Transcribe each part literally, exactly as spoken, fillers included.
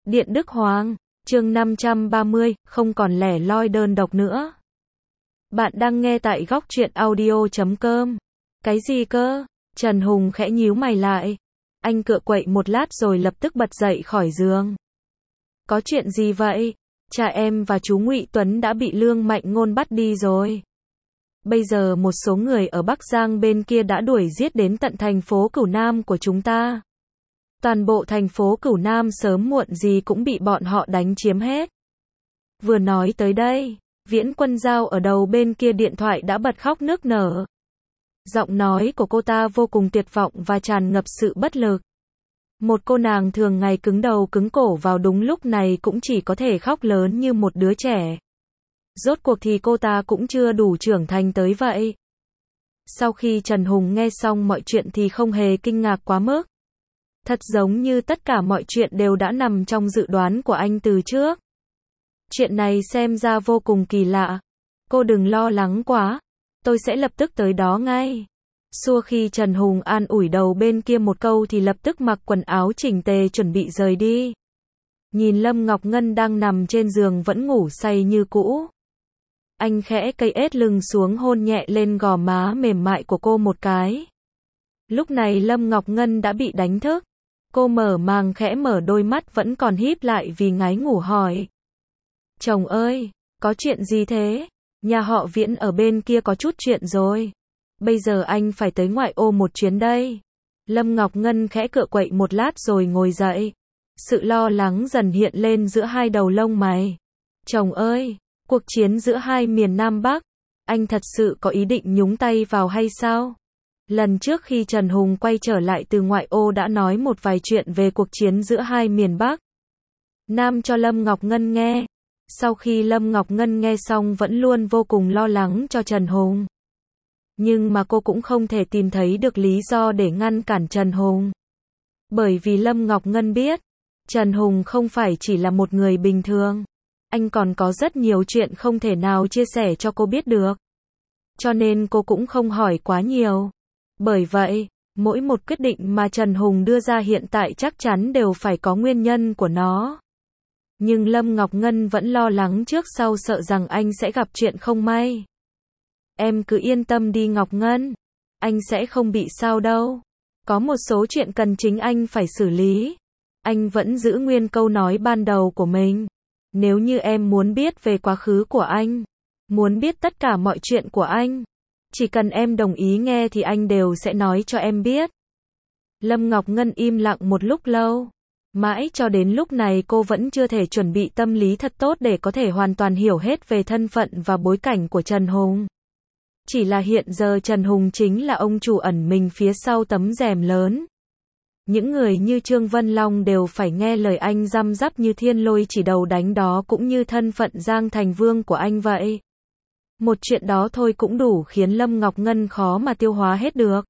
Điện Đức Hoàng, chương năm trăm ba mươi, không còn lẻ loi đơn độc nữa. Bạn đang nghe tại góc truyện audio chấm com. Cái gì cơ? Trần Hùng khẽ nhíu mày lại. Anh cựa quậy một lát rồi lập tức bật dậy khỏi giường. Có chuyện gì vậy? Cha em và chú Ngụy Tuấn đã bị Lương Mạnh Ngôn bắt đi rồi. Bây giờ một số người ở Bắc Giang bên kia đã đuổi giết đến tận thành phố Cửu Nam của chúng ta. Toàn bộ thành phố Cửu Nam sớm muộn gì cũng bị bọn họ đánh chiếm hết. Vừa nói tới đây, Viễn Quân Giao ở đầu bên kia điện thoại đã bật khóc nức nở. Giọng nói của cô ta vô cùng tuyệt vọng và tràn ngập sự bất lực. Một cô nàng thường ngày cứng đầu cứng cổ vào đúng lúc này cũng chỉ có thể khóc lớn như một đứa trẻ. Rốt cuộc thì cô ta cũng chưa đủ trưởng thành tới vậy. Sau khi Trần Hùng nghe xong mọi chuyện thì không hề kinh ngạc quá mức. Thật giống như tất cả mọi chuyện đều đã nằm trong dự đoán của anh từ trước. Chuyện này xem ra vô cùng kỳ lạ. Cô đừng lo lắng quá. Tôi sẽ lập tức tới đó ngay. Xua khi Trần Hùng an ủi đầu bên kia một câu thì lập tức mặc quần áo chỉnh tề chuẩn bị rời đi. Nhìn Lâm Ngọc Ngân đang nằm trên giường vẫn ngủ say như cũ. Anh khẽ cây ết lưng xuống hôn nhẹ lên gò má mềm mại của cô một cái. Lúc này Lâm Ngọc Ngân đã bị đánh thức. Cô mở màng khẽ mở đôi mắt vẫn còn híp lại vì ngái ngủ hỏi. Chồng ơi, có chuyện gì thế? Nhà họ Viễn ở bên kia có chút chuyện rồi. Bây giờ anh phải tới ngoại ô một chuyến đây. Lâm Ngọc Ngân khẽ cựa quậy một lát rồi ngồi dậy. Sự lo lắng dần hiện lên giữa hai đầu lông mày. Chồng ơi, cuộc chiến giữa hai miền Nam Bắc, anh thật sự có ý định nhúng tay vào hay sao? Lần trước khi Trần Hùng quay trở lại từ ngoại ô đã nói một vài chuyện về cuộc chiến giữa hai miền Bắc Nam cho Lâm Ngọc Ngân nghe. Sau khi Lâm Ngọc Ngân nghe xong vẫn luôn vô cùng lo lắng cho Trần Hùng. Nhưng mà cô cũng không thể tìm thấy được lý do để ngăn cản Trần Hùng. Bởi vì Lâm Ngọc Ngân biết, Trần Hùng không phải chỉ là một người bình thường. Anh còn có rất nhiều chuyện không thể nào chia sẻ cho cô biết được. Cho nên cô cũng không hỏi quá nhiều. Bởi vậy, mỗi một quyết định mà Trần Hùng đưa ra hiện tại chắc chắn đều phải có nguyên nhân của nó. Nhưng Lâm Ngọc Ngân vẫn lo lắng trước sau sợ rằng anh sẽ gặp chuyện không may. Em cứ yên tâm đi Ngọc Ngân. Anh sẽ không bị sao đâu. Có một số chuyện cần chính anh phải xử lý. Anh vẫn giữ nguyên câu nói ban đầu của mình. Nếu như em muốn biết về quá khứ của anh, muốn biết tất cả mọi chuyện của anh, chỉ cần em đồng ý nghe thì anh đều sẽ nói cho em biết. Lâm Ngọc Ngân im lặng một lúc lâu. Mãi cho đến lúc này cô vẫn chưa thể chuẩn bị tâm lý thật tốt để có thể hoàn toàn hiểu hết về thân phận và bối cảnh của Trần Hùng. Chỉ là hiện giờ Trần Hùng chính là ông chủ ẩn mình phía sau tấm rèm lớn. Những người như Trương Vân Long đều phải nghe lời anh răm rắp như thiên lôi chỉ đầu đánh đó cũng như thân phận Giang Thành Vương của anh vậy. Một chuyện đó thôi cũng đủ khiến Lâm Ngọc Ngân khó mà tiêu hóa hết được.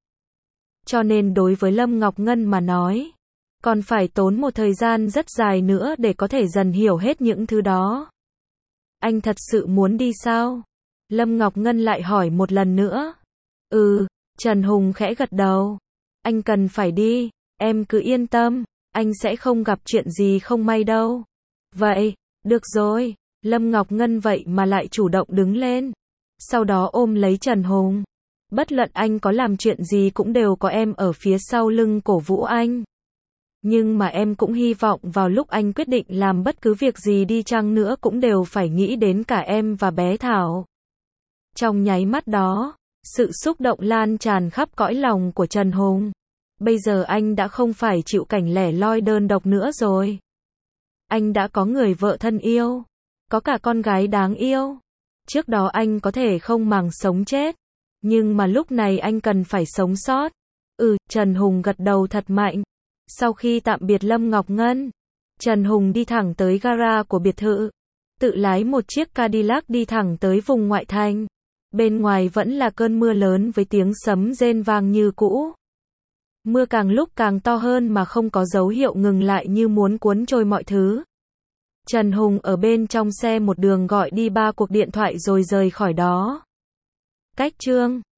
Cho nên đối với Lâm Ngọc Ngân mà nói, còn phải tốn một thời gian rất dài nữa để có thể dần hiểu hết những thứ đó. Anh thật sự muốn đi sao? Lâm Ngọc Ngân lại hỏi một lần nữa. Ừ, Trần Hùng khẽ gật đầu. Anh cần phải đi, em cứ yên tâm, anh sẽ không gặp chuyện gì không may đâu. Vậy, được rồi, Lâm Ngọc Ngân vậy mà lại chủ động đứng lên. Sau đó ôm lấy Trần Hùng. Bất luận anh có làm chuyện gì cũng đều có em ở phía sau lưng cổ vũ anh. Nhưng mà em cũng hy vọng vào lúc anh quyết định làm bất cứ việc gì đi chăng nữa cũng đều phải nghĩ đến cả em và bé Thảo. Trong nháy mắt đó, sự xúc động lan tràn khắp cõi lòng của Trần Hùng. Bây giờ anh đã không phải chịu cảnh lẻ loi đơn độc nữa rồi. Anh đã có người vợ thân yêu, có cả con gái đáng yêu. Trước đó anh có thể không màng sống chết, nhưng mà lúc này anh cần phải sống sót. Ừ, Trần Hùng gật đầu thật mạnh. Sau khi tạm biệt Lâm Ngọc Ngân, Trần Hùng đi thẳng tới gara của biệt thự, tự lái một chiếc Cadillac đi thẳng tới vùng ngoại thành. Bên ngoài vẫn là cơn mưa lớn với tiếng sấm rền vang như cũ. Mưa càng lúc càng to hơn mà không có dấu hiệu ngừng lại như muốn cuốn trôi mọi thứ. Trần Hùng ở bên trong xe một đường gọi đi ba cuộc điện thoại rồi rời khỏi đó. Cách chương